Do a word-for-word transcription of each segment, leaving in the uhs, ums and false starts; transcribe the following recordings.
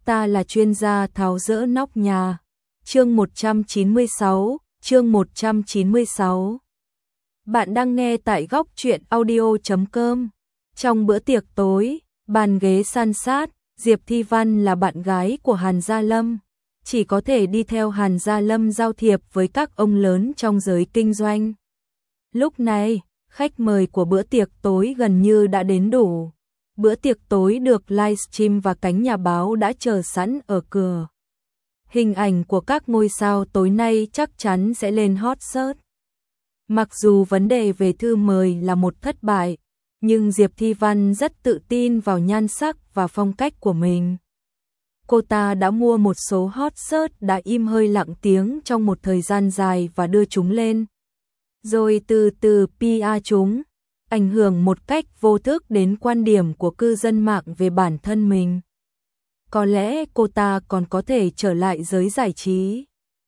ta là chuyên gia tháo dỡ nóc nhà. Chương một trăm chín mươi sáu, chương một trăm chín mươi sáu. Bạn đang nghe tại góc truyện audio chấm com. Trong bữa tiệc tối, bàn ghế san sát, Diệp Thi Văn là bạn gái của Hàn Gia Lâm, chỉ có thể đi theo Hàn Gia Lâm giao thiệp với các ông lớn trong giới kinh doanh. Lúc này, khách mời của bữa tiệc tối gần như đã đến đủ. Bữa tiệc tối được livestream và cánh nhà báo đã chờ sẵn ở cửa. Hình ảnh của các ngôi sao tối nay chắc chắn sẽ lên hot search. Mặc dù vấn đề về thư mời là một thất bại, nhưng Diệp Thi Văn rất tự tin vào nhan sắc và phong cách của mình. Cô ta đã mua một số hot search đã im hơi lặng tiếng trong một thời gian dài và đưa chúng lên, rồi từ từ pê e chúng, ảnh hưởng một cách vô thức đến quan điểm của cư dân mạng về bản thân mình. Có lẽ cô ta còn có thể trở lại giới giải trí.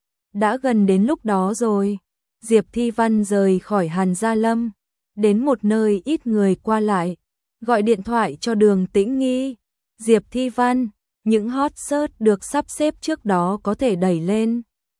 Đã gần đến lúc đó rồi, Diệp Thi Văn rời khỏi Hàn Gia Lâm, đến một nơi ít người qua lại, gọi điện thoại cho Đường Tĩnh Nghi. Diệp Thi Văn, những hot search được sắp xếp trước đó có thể đẩy lên,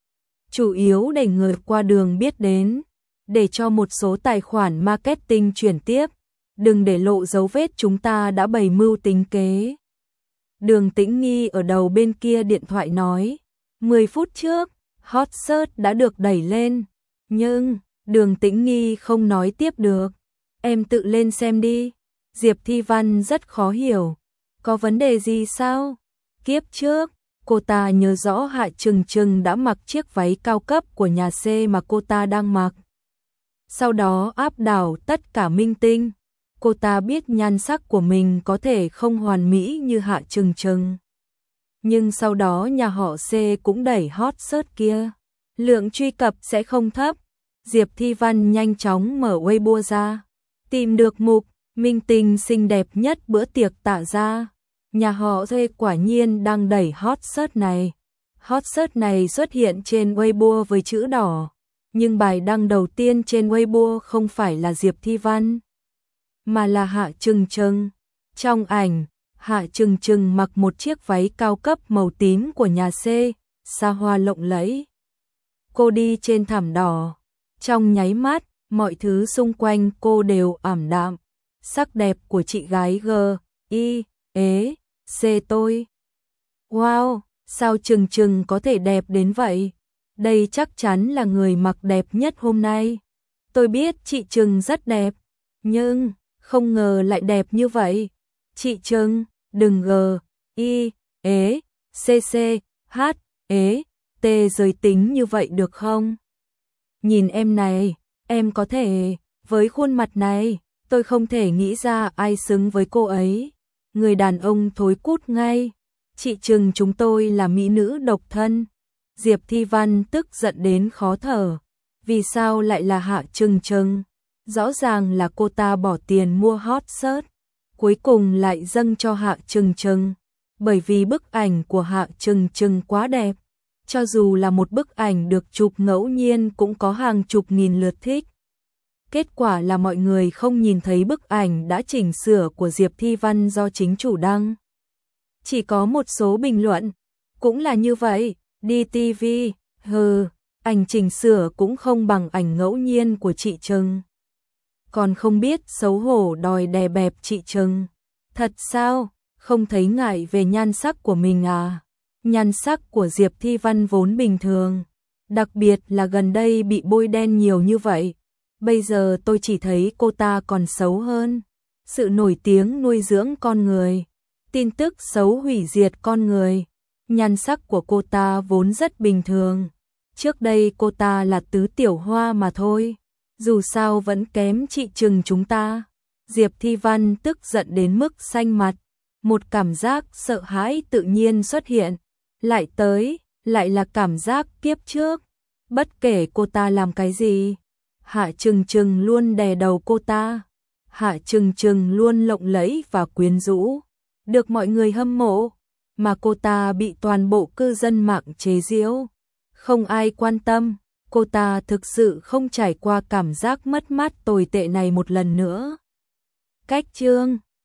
chủ yếu để người qua đường biết đến, để cho một số tài khoản marketing chuyển tiếp, đừng để lộ dấu vết chúng ta đã bày mưu tính kế. Đường Tĩnh Nghi ở đầu bên kia điện thoại nói, mười phút trước, hot search đã được đẩy lên, nhưng Đường Tĩnh Nghi không nói tiếp được. Em tự lên xem đi. Diệp Thi Văn rất khó hiểu. Có vấn đề gì sao? Kiếp trước, cô ta nhớ rõ Hạ Trừng Trừng đã mặc chiếc váy cao cấp của nhà C mà cô ta đang mặc. Sau đó áp đảo tất cả minh tinh. Cô ta biết nhan sắc của mình có thể không hoàn mỹ như Hạ Trừng Trừng. Nhưng sau đó nhà họ C cũng đẩy hot search kia. Lượng truy cập sẽ không thấp. Diệp Thi Văn nhanh chóng mở Weibo ra, tìm được mục minh tinh xinh đẹp nhất bữa tiệc Tạ Gia. Nhà họ C quả nhiên đang đẩy hot search này. Hot search này xuất hiện trên Weibo với chữ đỏ, nhưng bài đăng đầu tiên trên Weibo không phải là Diệp Thi Văn, mà là Hạ Trừng Trừng. Trong ảnh, Hạ Trừng Trừng mặc một chiếc váy cao cấp màu tím của nhà C, xa hoa lộng lẫy. Cô đi trên thảm đỏ. Trong nháy mắt, mọi thứ xung quanh cô đều ảm đạm. Sắc đẹp của chị gái G, I, ế, C tôi. Wow, sao Trừng Trừng có thể đẹp đến vậy? Đây chắc chắn là người mặc đẹp nhất hôm nay. Tôi biết chị Trừng rất đẹp, nhưng không ngờ lại đẹp như vậy. Chị Trừng, đừng G, I, ế, C C, H, ế, T giới tính như vậy được không? Nhìn em này, em có thể, với khuôn mặt này, tôi không thể nghĩ ra ai xứng với cô ấy. Người đàn ông thối cút ngay. Chị Trừng chúng tôi là mỹ nữ độc thân. Diệp Thi Văn tức giận đến khó thở. Vì sao lại là Hạ Trừng Trừng? Rõ ràng là cô ta bỏ tiền mua hot search, cuối cùng lại dâng cho Hạ Trừng Trừng. Bởi vì bức ảnh của Hạ Trừng Trừng quá đẹp. Cho dù là một bức ảnh được chụp ngẫu nhiên cũng có hàng chục nghìn lượt thích. Kết quả là mọi người không nhìn thấy bức ảnh đã chỉnh sửa của Diệp Thi Văn do chính chủ đăng. Chỉ có một số bình luận, cũng là như vậy, đi ti vi, hừ, ảnh chỉnh sửa cũng không bằng ảnh ngẫu nhiên của chị Trừng. Còn không biết xấu hổ đòi đè bẹp chị Trừng. Thật sao, không thấy ngại về nhan sắc của mình à? Nhan sắc của Diệp Thi Văn vốn bình thường, đặc biệt là gần đây bị bôi đen nhiều như vậy. Bây giờ tôi chỉ thấy cô ta còn xấu hơn. Sự nổi tiếng nuôi dưỡng con người, tin tức xấu hủy diệt con người. Nhan sắc của cô ta vốn rất bình thường. Trước đây cô ta là tứ tiểu hoa mà thôi. Dù sao vẫn kém chị Trừng chúng ta. Diệp Thi Văn tức giận đến mức xanh mặt. Một cảm giác sợ hãi tự nhiên xuất hiện. Lại tới, lại là cảm giác kiếp trước. Bất kể cô ta làm cái gì, Hạ Trừng Trừng luôn đè đầu cô ta. Hạ Trừng Trừng luôn lộng lẫy và quyến rũ, được mọi người hâm mộ, mà cô ta bị toàn bộ cư dân mạng chế giễu. Không ai quan tâm, cô ta thực sự không trải qua cảm giác mất mát tồi tệ này một lần nữa. Cách chương